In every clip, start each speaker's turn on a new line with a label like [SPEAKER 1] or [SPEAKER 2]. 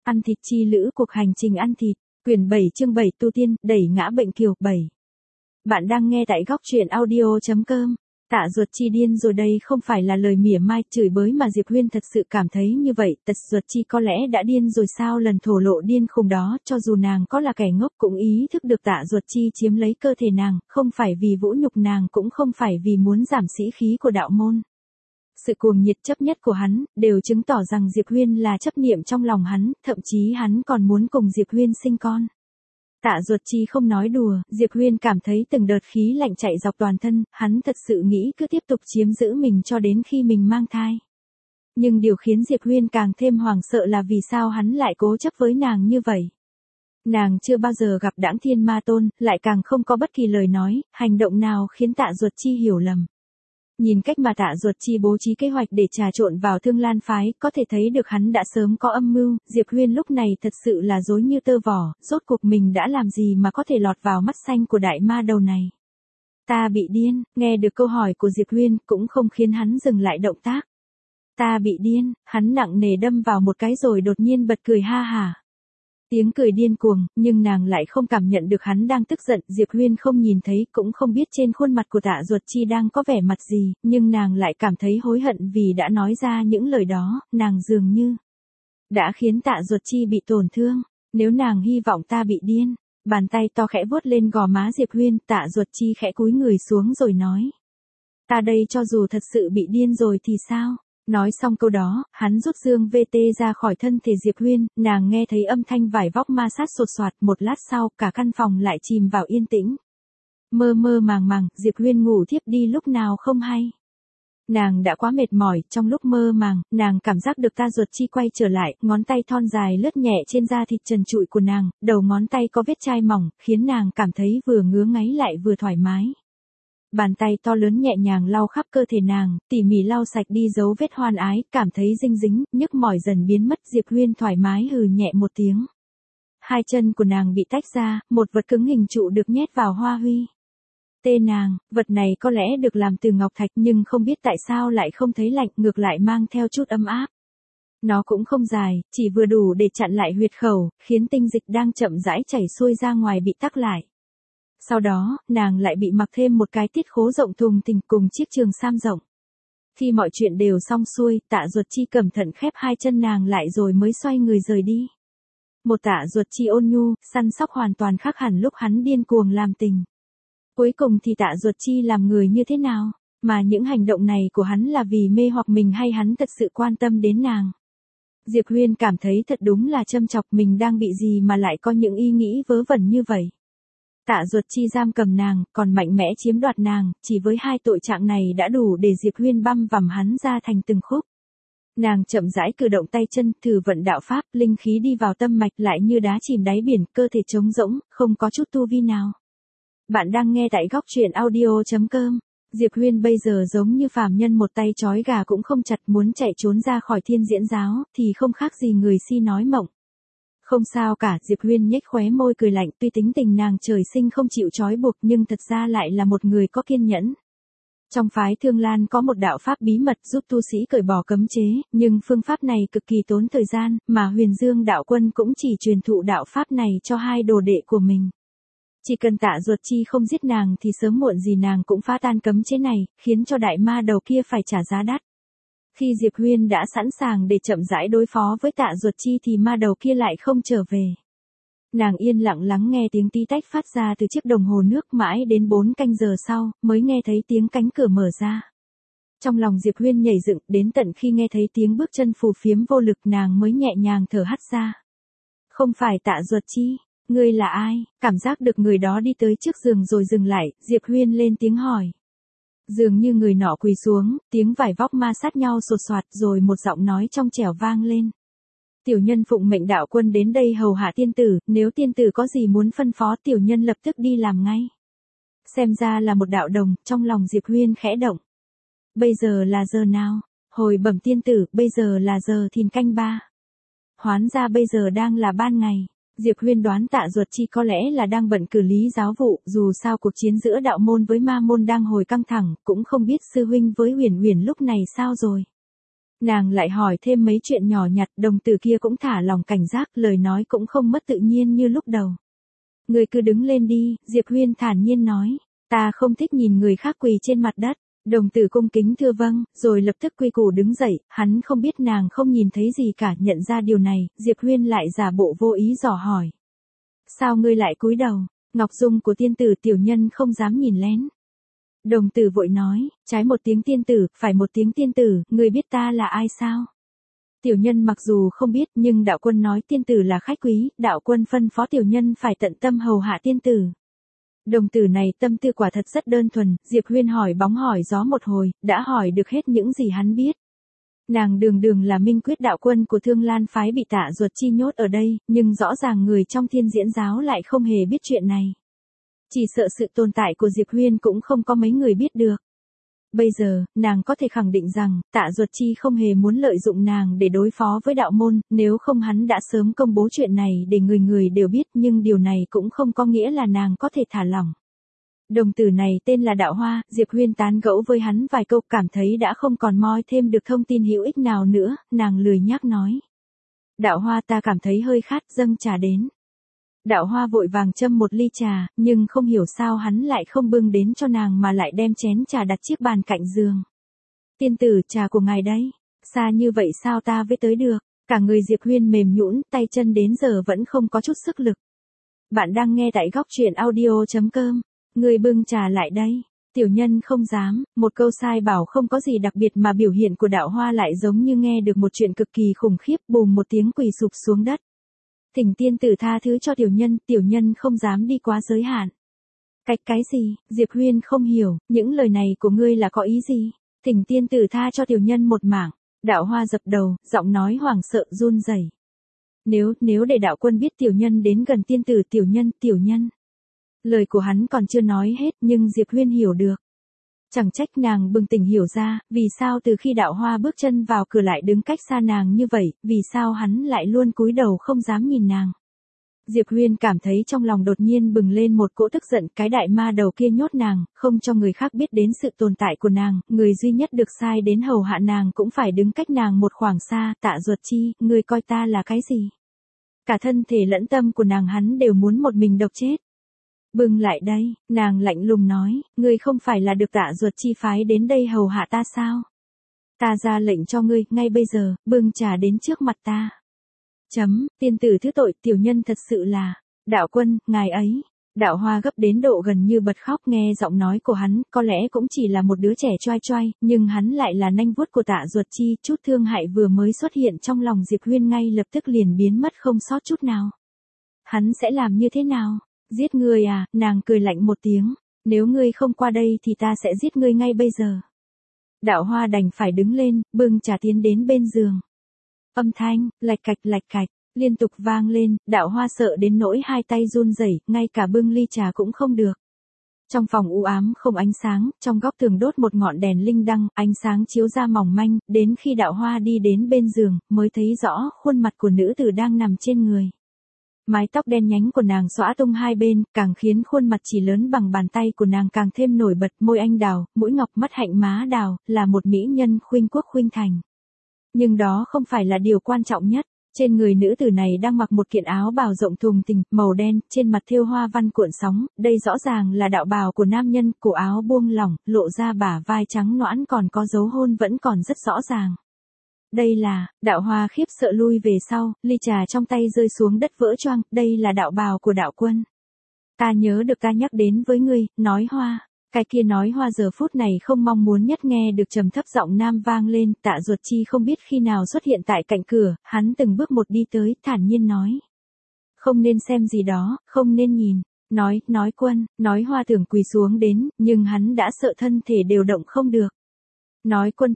[SPEAKER 1] Ăn thịt chi lữ cuộc hành trình ăn thịt, quyển 7 chương 7 tu tiên, đẩy ngã bệnh kiều 7. Bạn đang nghe tại góc truyện audio.com. Tạ Duật Chi điên rồi đây không phải là lời mỉa mai chửi bới mà Diệp Huyên thật sự cảm thấy như vậy. Tạ Duật Chi có lẽ đã điên rồi sao, lần thổ lộ điên khùng đó cho dù nàng có là kẻ ngốc cũng ý thức được Tạ Duật Chi chiếm lấy cơ thể nàng, không phải vì vũ nhục nàng cũng không phải vì muốn giảm sĩ khí của đạo môn. Sự cuồng nhiệt chấp nhất của hắn, đều chứng tỏ rằng Diệp Huyên là chấp niệm trong lòng hắn, thậm chí hắn còn muốn cùng Diệp Huyên sinh con. Tạ Duật Chi không nói đùa, Diệp Huyên cảm thấy từng đợt khí lạnh chạy dọc toàn thân, hắn thật sự nghĩ cứ tiếp tục chiếm giữ mình cho đến khi mình mang thai. Nhưng điều khiến Diệp Huyên càng thêm hoảng sợ là vì sao hắn lại cố chấp với nàng như vậy. Nàng chưa bao giờ gặp Đãng Thiên Ma Tôn, lại càng không có bất kỳ lời nói, hành động nào khiến Tạ Duật Chi hiểu lầm. Nhìn cách mà Tạ Duật Chi bố trí kế hoạch để trà trộn vào Thương Lan phái, có thể thấy được hắn đã sớm có âm mưu. Diệp Huyên lúc này thật sự là rối như tơ vò, rốt cuộc mình đã làm gì mà có thể lọt vào mắt xanh của đại ma đầu này. Ta bị điên, nghe được câu hỏi của Diệp Huyên cũng không khiến hắn dừng lại động tác. Ta bị điên, hắn nặng nề đâm vào một cái rồi đột nhiên bật cười ha hả. Tiếng cười điên cuồng, nhưng nàng lại không cảm nhận được hắn đang tức giận. Diệp Huyên không nhìn thấy, cũng không biết trên khuôn mặt của Tạ Duật Chi đang có vẻ mặt gì, nhưng nàng lại cảm thấy hối hận vì đã nói ra những lời đó. Nàng dường như đã khiến Tạ Duật Chi bị tổn thương. Nếu nàng hy vọng ta bị điên, bàn tay to khẽ vuốt lên gò má Diệp Huyên. Tạ Duật Chi khẽ cúi người xuống rồi nói: ta đây cho dù thật sự bị điên rồi thì sao? Nói xong câu đó, hắn rút dương VT ra khỏi thân thể Diệp Huyên, nàng nghe thấy âm thanh vải vóc ma sát sột soạt. Một lát sau, cả căn phòng lại chìm vào yên tĩnh. Mơ mơ màng màng, Diệp Huyên ngủ thiếp đi lúc nào không hay. Nàng đã quá mệt mỏi, trong lúc mơ màng, nàng cảm giác được Tạ Duật Chi quay trở lại, ngón tay thon dài lướt nhẹ trên da thịt trần trụi của nàng, đầu ngón tay có vết chai mỏng, khiến nàng cảm thấy vừa ngứa ngáy lại vừa thoải mái. Bàn tay to lớn nhẹ nhàng lau khắp cơ thể nàng, tỉ mỉ lau sạch đi dấu vết hoan ái, cảm thấy dinh dính, nhức mỏi dần biến mất. Diệp Huyên thoải mái hừ nhẹ một tiếng. Hai chân của nàng bị tách ra, một vật cứng hình trụ được nhét vào hoa huy. Tê nàng, vật này có lẽ được làm từ ngọc thạch nhưng không biết tại sao lại không thấy lạnh, ngược lại mang theo chút ấm áp. Nó cũng không dài, chỉ vừa đủ để chặn lại huyệt khẩu, khiến tinh dịch đang chậm rãi chảy xuôi ra ngoài bị tắc lại. Sau đó, nàng lại bị mặc thêm một cái tiết khố rộng thùng thình cùng chiếc trường sam rộng. Khi mọi chuyện đều xong xuôi, Tạ Duật Chi cẩn thận khép hai chân nàng lại rồi mới xoay người rời đi. Một Tạ Duật Chi ôn nhu, săn sóc hoàn toàn khác hẳn lúc hắn điên cuồng làm tình. Cuối cùng thì Tạ Duật Chi làm người như thế nào? Mà những hành động này của hắn là vì mê hoặc mình hay hắn thật sự quan tâm đến nàng? Diệp Huyên cảm thấy thật đúng là châm chọc, mình đang bị gì mà lại có những ý nghĩ vớ vẩn như vậy. Tạ Duật Chi giam cầm nàng, còn mạnh mẽ chiếm đoạt nàng, chỉ với hai tội trạng này đã đủ để Diệp Huyên băm vằm hắn ra thành từng khúc. Nàng chậm rãi cử động tay chân, thử vận đạo pháp, linh khí đi vào tâm mạch lại như đá chìm đáy biển, cơ thể trống rỗng, không có chút tu vi nào. Bạn đang nghe tại góc truyện audio.com. Diệp Huyên bây giờ giống như phàm nhân một tay trói gà cũng không chặt, muốn chạy trốn ra khỏi Thiên Diễn giáo, thì không khác gì người si nói mộng. Không sao cả, Diệp Huyên nhếch khóe môi cười lạnh, tuy tính tình nàng trời sinh không chịu trói buộc nhưng thật ra lại là một người có kiên nhẫn. Trong phái Thương Lan có một đạo pháp bí mật giúp tu sĩ cởi bỏ cấm chế, nhưng phương pháp này cực kỳ tốn thời gian, mà Huyền Dương đạo quân cũng chỉ truyền thụ đạo pháp này cho hai đồ đệ của mình. Chỉ cần Tạ Duật Chi không giết nàng thì sớm muộn gì nàng cũng phá tan cấm chế này, khiến cho đại ma đầu kia phải trả giá đắt. Khi Diệp Huyên đã sẵn sàng để chậm rãi đối phó với Tạ Duật Chi thì ma đầu kia lại không trở về. Nàng yên lặng lắng nghe tiếng tí tách phát ra từ chiếc đồng hồ nước, mãi đến 4 canh giờ sau, mới nghe thấy tiếng cánh cửa mở ra. Trong lòng Diệp Huyên nhảy dựng, đến tận khi nghe thấy tiếng bước chân phù phiếm vô lực nàng mới nhẹ nhàng thở hắt ra. Không phải Tạ Duật Chi, ngươi là ai? Cảm giác được người đó đi tới trước giường rồi dừng lại, Diệp Huyên lên tiếng hỏi. Dường như người nọ quỳ xuống, tiếng vải vóc ma sát nhau sột soạt rồi một giọng nói trong trẻo vang lên. Tiểu nhân phụng mệnh đạo quân đến đây hầu hạ tiên tử, nếu tiên tử có gì muốn phân phó tiểu nhân lập tức đi làm ngay. Xem ra là một đạo đồng, trong lòng Diệp Huyên khẽ động. Bây giờ là giờ nào? Hồi bẩm tiên tử, bây giờ là giờ thìn canh 3. Hoán ra bây giờ đang là ban ngày. Diệp Huyên đoán Tạ Duật Chi có lẽ là đang bận xử lý giáo vụ, dù sao cuộc chiến giữa đạo môn với ma môn đang hồi căng thẳng, cũng không biết sư huynh với Huyền Huyền lúc này sao rồi. Nàng lại hỏi thêm mấy chuyện nhỏ nhặt, đồng tử kia cũng thả lòng cảnh giác, lời nói cũng không mất tự nhiên như lúc đầu. Người cứ đứng lên đi, Diệp Huyên thản nhiên nói. Ta không thích nhìn người khác quỳ trên mặt đất. Đồng tử cung kính thưa vâng, rồi lập tức quy củ đứng dậy, hắn không biết nàng không nhìn thấy gì cả, nhận ra điều này, Diệp Huyên lại giả bộ vô ý dò hỏi. Sao ngươi lại cúi đầu? Ngọc dung của tiên tử tiểu nhân không dám nhìn lén. Đồng tử vội nói, trái một tiếng tiên tử, phải một tiếng tiên tử, ngươi biết ta là ai sao? Tiểu nhân mặc dù không biết nhưng đạo quân nói tiên tử là khách quý, đạo quân phân phó tiểu nhân phải tận tâm hầu hạ tiên tử. Đồng tử này tâm tư quả thật rất đơn thuần, Diệp Huyên hỏi bóng hỏi gió một hồi, đã hỏi được hết những gì hắn biết. Nàng đường đường là minh quyết đạo quân của Thương Lan phái bị Tạ Duật Chi nhốt ở đây, nhưng rõ ràng người trong Thiên Diễn giáo lại không hề biết chuyện này. Chỉ sợ sự tồn tại của Diệp Huyên cũng không có mấy người biết được. Bây giờ, nàng có thể khẳng định rằng, Tạ Duật Chi không hề muốn lợi dụng nàng để đối phó với đạo môn, nếu không hắn đã sớm công bố chuyện này để người người đều biết, nhưng điều này cũng không có nghĩa là nàng có thể thả lỏng. Đồng tử này tên là Đạo Hoa, Diệp Huyên tán gẫu với hắn vài câu, cảm thấy đã không còn moi thêm được thông tin hữu ích nào nữa, nàng lười nhác nói. Đạo Hoa, ta cảm thấy hơi khát, dâng trà đến. Đạo Hoa vội vàng châm một ly trà, nhưng không hiểu sao hắn lại không bưng đến cho nàng mà lại đem chén trà đặt chiếc bàn cạnh giường. Tiên tử, trà của ngài đấy. Xa như vậy sao ta với tới được? Cả người Diệp Huyên mềm nhũn, tay chân đến giờ vẫn không có chút sức lực. Bạn đang nghe tại góc truyện audio.com. Người bưng trà lại đây. Tiểu nhân không dám, một câu sai bảo không có gì đặc biệt mà biểu hiện của Đạo Hoa lại giống như nghe được một chuyện cực kỳ khủng khiếp, bùm một tiếng quỳ sụp xuống đất. Thỉnh tiên tử tha thứ cho tiểu nhân không dám đi quá giới hạn. Cái gì? Diệp Huyên không hiểu, những lời này của ngươi là có ý gì? Thỉnh tiên tử tha cho tiểu nhân một mảng. Đạo Hoa dập đầu, giọng nói hoảng sợ run rẩy. Nếu để đạo quân biết tiểu nhân đến gần tiên tử, tiểu nhân. Lời của hắn còn chưa nói hết nhưng Diệp Huyên hiểu được. Chẳng trách nàng bừng tỉnh hiểu ra, vì sao từ khi Đạo Hoa bước chân vào cửa lại đứng cách xa nàng như vậy, vì sao hắn lại luôn cúi đầu không dám nhìn nàng. Diệp Huyên cảm thấy trong lòng đột nhiên bừng lên một cỗ tức giận, cái đại ma đầu kia nhốt nàng, không cho người khác biết đến sự tồn tại của nàng, người duy nhất được sai đến hầu hạ nàng cũng phải đứng cách nàng một khoảng xa, Tạ Duật Chi, ngươi coi ta là cái gì? Cả thân thể lẫn tâm của nàng hắn đều muốn một mình độc chết. Bưng lại đây, nàng lạnh lùng nói, ngươi không phải là được Tạ Duật Chi phái đến đây hầu hạ ta sao? Ta ra lệnh cho ngươi, ngay bây giờ, bưng trà đến trước mặt ta. Tiên tử thứ tội, tiểu nhân thật sự là, đạo quân, ngài ấy. Đạo Hoa gấp đến độ gần như bật khóc nghe giọng nói của hắn, có lẽ cũng chỉ là một đứa trẻ choai choai, nhưng hắn lại là nanh vuốt của Tạ Duật Chi, chút thương hại vừa mới xuất hiện trong lòng Diệp Huyên ngay lập tức liền biến mất không sót chút nào. Hắn sẽ làm như thế nào? Giết ngươi à? Nàng cười lạnh một tiếng, nếu ngươi không qua đây thì ta sẽ giết ngươi ngay bây giờ. Đạo Hoa đành phải đứng lên, bưng trà tiến đến bên giường. Âm thanh, lạch cạch, liên tục vang lên, Đạo Hoa sợ đến nỗi hai tay run rẩy, ngay cả bưng ly trà cũng không được. Trong phòng u ám không ánh sáng, trong góc tường đốt một ngọn đèn linh đăng, ánh sáng chiếu ra mỏng manh, đến khi Đạo Hoa đi đến bên giường, mới thấy rõ khuôn mặt của nữ tử đang nằm trên người. Mái tóc đen nhánh của nàng xõa tung hai bên, càng khiến khuôn mặt chỉ lớn bằng bàn tay của nàng càng thêm nổi bật, môi anh đào, mũi ngọc, mắt hạnh má đào, là một mỹ nhân khuynh quốc khuynh thành. Nhưng đó không phải là điều quan trọng nhất. Trên người nữ tử này đang mặc một kiện áo bào rộng thùng thình, màu đen, trên mặt thêu hoa văn cuộn sóng, đây rõ ràng là đạo bào của nam nhân, cổ áo buông lỏng, lộ ra bả vai trắng nõn còn có dấu hôn vẫn còn rất rõ ràng. Đây là, Đạo Hoa khiếp sợ lui về sau, ly trà trong tay rơi xuống đất vỡ choang, đây là đạo bào của đạo quân. Ta nhớ được ta nhắc đến với ngươi, nói Hoa. Cái kia nói Hoa giờ phút này không mong muốn nhất nghe được trầm thấp giọng nam vang lên, Tạ Duật Chi không biết khi nào xuất hiện tại cạnh cửa, hắn từng bước một đi tới, thản nhiên nói. Không nên xem gì đó, không nên nhìn. Nói quân, nói Hoa tưởng quỳ xuống đến, nhưng hắn đã sợ thân thể đều động không được. Nói quân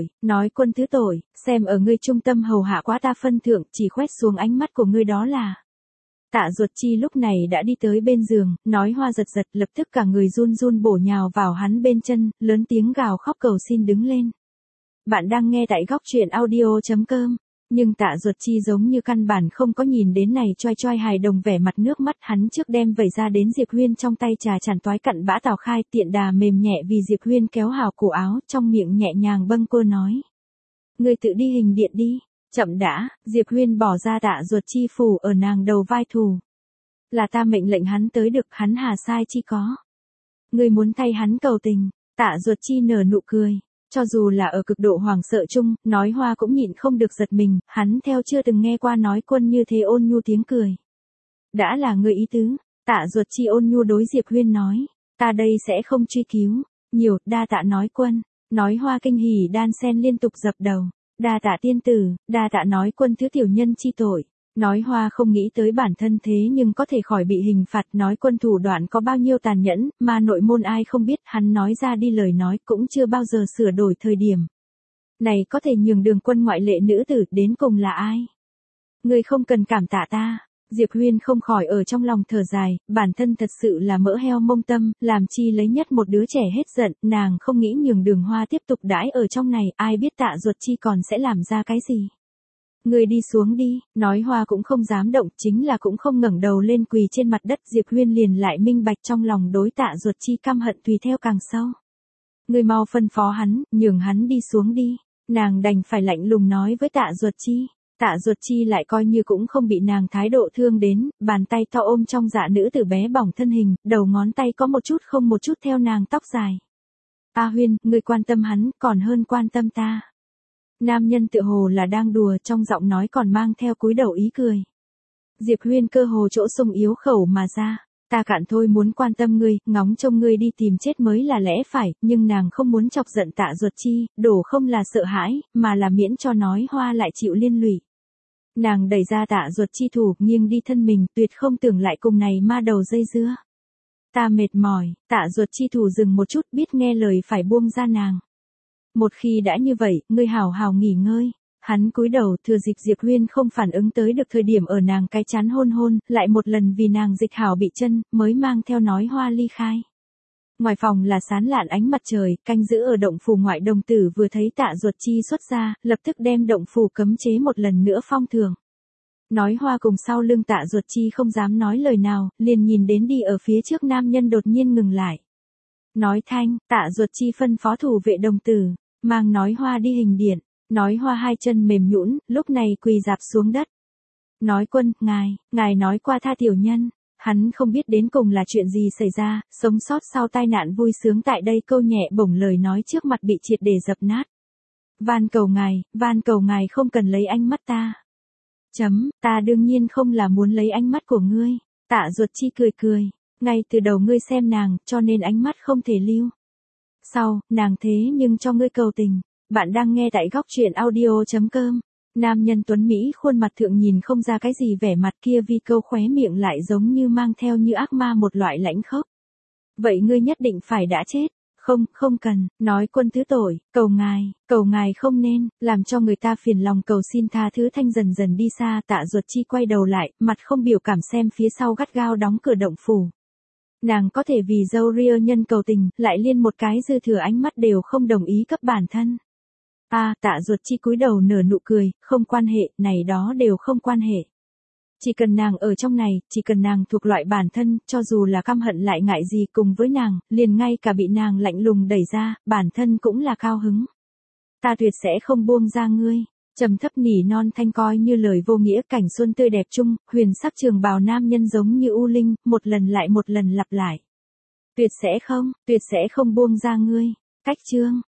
[SPEAKER 1] thứ tội, xem ở ngươi trung tâm hầu hạ quá ta phân thượng, chỉ khoét xuống ánh mắt của ngươi đó là. Tạ Duật Chi lúc này đã đi tới bên giường, nói Hoa giật lập tức cả người run run bổ nhào vào hắn bên chân, lớn tiếng gào khóc cầu xin đứng lên. Bạn đang nghe tại góc truyện audio.com. Nhưng Tạ Duật Chi giống như căn bản không có nhìn đến này choai hài đồng vẻ mặt nước mắt, hắn trước đem vẩy ra đến Diệp Huyên trong tay trà chản toái cặn bã tào khai, tiện đà mềm nhẹ vì Diệp Huyên kéo hào cổ áo, trong miệng nhẹ nhàng bâng quơ nói. Ngươi tự đi hình điện đi. Chậm đã, Diệp Huyên bỏ ra Tạ Duật Chi phủ ở nàng đầu vai thù. Là ta mệnh lệnh hắn tới được, hắn hà sai chi có. Ngươi muốn thay hắn cầu tình. Tạ Duật Chi nở nụ cười. Cho dù là ở cực độ hoảng sợ chung, Nói Hoa cũng nhịn không được giật mình, hắn theo chưa từng nghe qua Nói Quân như thế ôn nhu tiếng cười. Đã là người ý tứ, Tạ Duật Chi ôn nhu đối Diệp Huyên nói, ta đây sẽ không truy cứu, nhiều, đa tạ Nói Quân. Nói Hoa kinh hỉ đan sen liên tục dập đầu, đa tạ tiên tử, đa tạ Nói Quân thứ tiểu nhân chi tội. Nói Hoa không nghĩ tới bản thân thế nhưng có thể khỏi bị hình phạt, Nói Quân thủ đoạn có bao nhiêu tàn nhẫn, mà nội môn ai không biết, hắn nói ra đi lời nói cũng chưa bao giờ sửa đổi thời điểm. Này có thể nhường Đường Quân ngoại lệ nữ tử đến cùng là ai? Ngươi không cần cảm tạ ta. Diệp Huyên không khỏi ở trong lòng thở dài, bản thân thật sự là mỡ heo mông tâm, làm chi lấy nhất một đứa trẻ hết giận, nàng không nghĩ nhường Đường Hoa tiếp tục đãi ở trong này, ai biết Tạ Duật Chi còn sẽ làm ra cái gì. Ngươi đi xuống đi, Nói Hoa cũng không dám động, chính là cũng không ngẩng đầu lên quỳ trên mặt đất, Diệp Huyên liền lại minh bạch trong lòng đối Tạ Duật Chi căm hận tùy theo càng sâu. Ngươi mau phân phó hắn, nhường hắn đi xuống đi, nàng đành phải lạnh lùng nói với Tạ Duật Chi. Tạ Duật Chi lại coi như cũng không bị nàng thái độ thương đến, bàn tay to ôm trong dạ nữ tử bé bỏng thân hình, đầu ngón tay có một chút không một chút theo nàng tóc dài. A Huyên, ngươi quan tâm hắn, còn hơn quan tâm ta. Nam nhân tựa hồ là đang đùa, trong giọng nói còn mang theo cúi đầu ý cười. Diệp Huyên cơ hồ chỗ sung yếu khẩu mà ra, ta cạn thôi muốn quan tâm ngươi, ngóng trông ngươi đi tìm chết mới là lẽ phải, nhưng nàng không muốn chọc giận Tạ Duật Chi, đổ không là sợ hãi, mà là miễn cho Nói Hoa lại chịu liên lụy. Nàng đẩy ra Tạ Duật Chi thủ, nghiêng đi thân mình, tuyệt không tưởng lại cùng này ma đầu dây dưa. Ta mệt mỏi, Tạ Duật Chi thủ dừng một chút, biết nghe lời phải buông ra nàng. Một khi đã như vậy, ngươi hào hào nghỉ ngơi. Hắn cúi đầu, thừa dịp Diệp Huyên không phản ứng tới được thời điểm ở nàng cái chán hôn hôn, lại một lần vì nàng dịch hảo bị chân, mới mang theo Nói Hoa ly khai. Ngoài phòng là sán lạn ánh mặt trời, canh giữ ở động phủ ngoại đồng tử vừa thấy Tạ Duật Chi xuất ra, lập tức đem động phủ cấm chế một lần nữa phong thường. Nói Hoa cùng sau lưng Tạ Duật Chi không dám nói lời nào, liền nhìn đến đi ở phía trước nam nhân đột nhiên ngừng lại. Nói thanh, Tạ Duật Chi phân phó thủ vệ đồng tử, mang Nói Hoa đi hình điện. Nói Hoa hai chân mềm nhũn, lúc này quỳ rạp xuống đất. Nói Quân, ngài nói qua tha tiểu nhân. Hắn không biết đến cùng là chuyện gì xảy ra, sống sót sau tai nạn vui sướng tại đây câu nhẹ bổng lời nói trước mặt bị triệt để dập nát. Van cầu ngài không cần lấy ánh mắt ta. Ta đương nhiên không là muốn lấy ánh mắt của ngươi. Tạ Duật Chi cười. Ngay từ đầu ngươi xem nàng, cho nên ánh mắt không thể lưu. Sau, nàng thế nhưng cho ngươi cầu tình. Bạn đang nghe tại góc truyện audio.com. Nam nhân tuấn Mỹ khuôn mặt thượng nhìn không ra cái gì vẻ mặt kia vi câu khóe miệng lại giống như mang theo như ác ma một loại lãnh khốc. Vậy ngươi nhất định phải đã chết. Không cần, Nói Quân thứ tội, cầu ngài không nên, làm cho người ta phiền lòng cầu xin tha thứ thanh dần dần đi xa. Tạ Duật Chi quay đầu lại, mặt không biểu cảm xem phía sau gắt gao đóng cửa động phủ. Nàng có thể vì dâu ria nhân cầu tình, lại liên một cái dư thừa ánh mắt đều không đồng ý cấp bản thân. Tạ Duật Chi cúi đầu nở nụ cười, không quan hệ, này đó đều không quan hệ. Chỉ cần nàng ở trong này, chỉ cần nàng thuộc loại bản thân, cho dù là căm hận lại ngại gì cùng với nàng, liền ngay cả bị nàng lạnh lùng đẩy ra, bản thân cũng là cao hứng. Ta tuyệt sẽ không buông ra ngươi. Trầm thấp nỉ non thanh coi như lời vô nghĩa, cảnh xuân tươi đẹp chung, huyền sắc trường bào nam nhân giống như u linh, một lần lại một lần lặp lại. Tuyệt sẽ không buông ra ngươi. Cách chương.